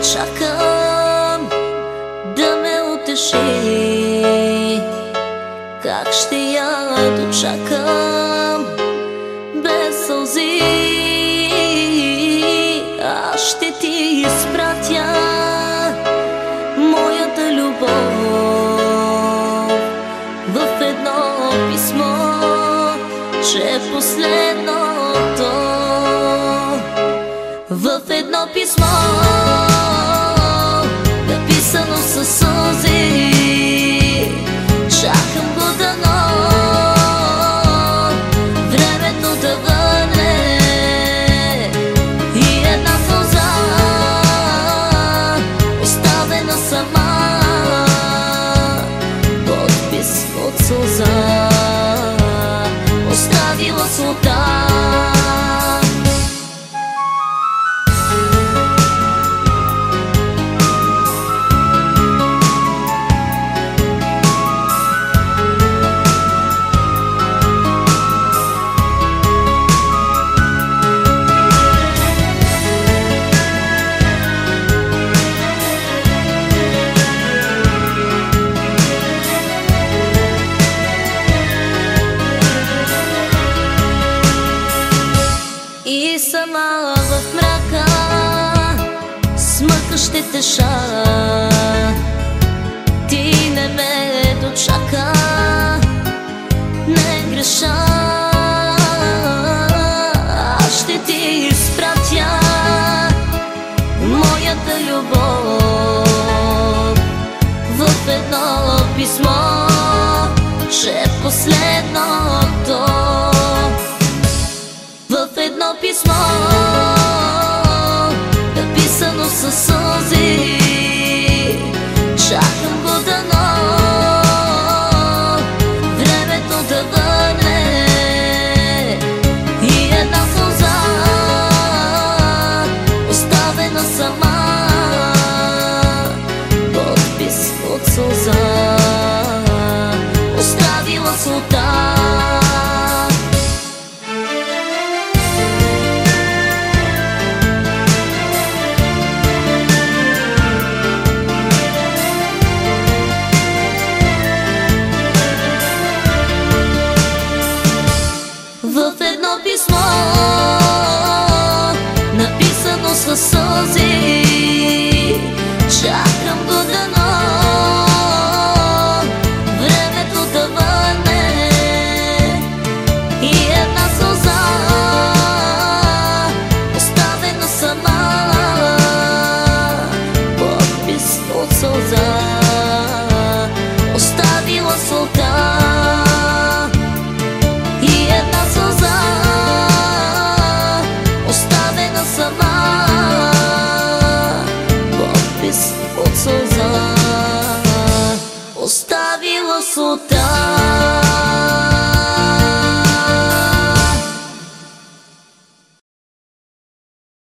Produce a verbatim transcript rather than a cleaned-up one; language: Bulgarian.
чакам да ме утеши. Как ще я дочакам без сълзи? Аз ще ти изпратя моята любов в едно писмо, че е последното. В едно писмо, написано със сълзи, чакам го дано времето да върне и една сълза оставена сама, подпис от сълза оставила слута. И сама в мрака с мъка ще теша. Ти не ме дочака, не греша. Аз ще ти изпратя моята любов в едно писмо, че е последното. В едно писмо, написано със сълзи, чакам го дано времето да върне и една сълза оставена сама, подпис от сълза оставила слута. В едно писмо, написано със сълзи,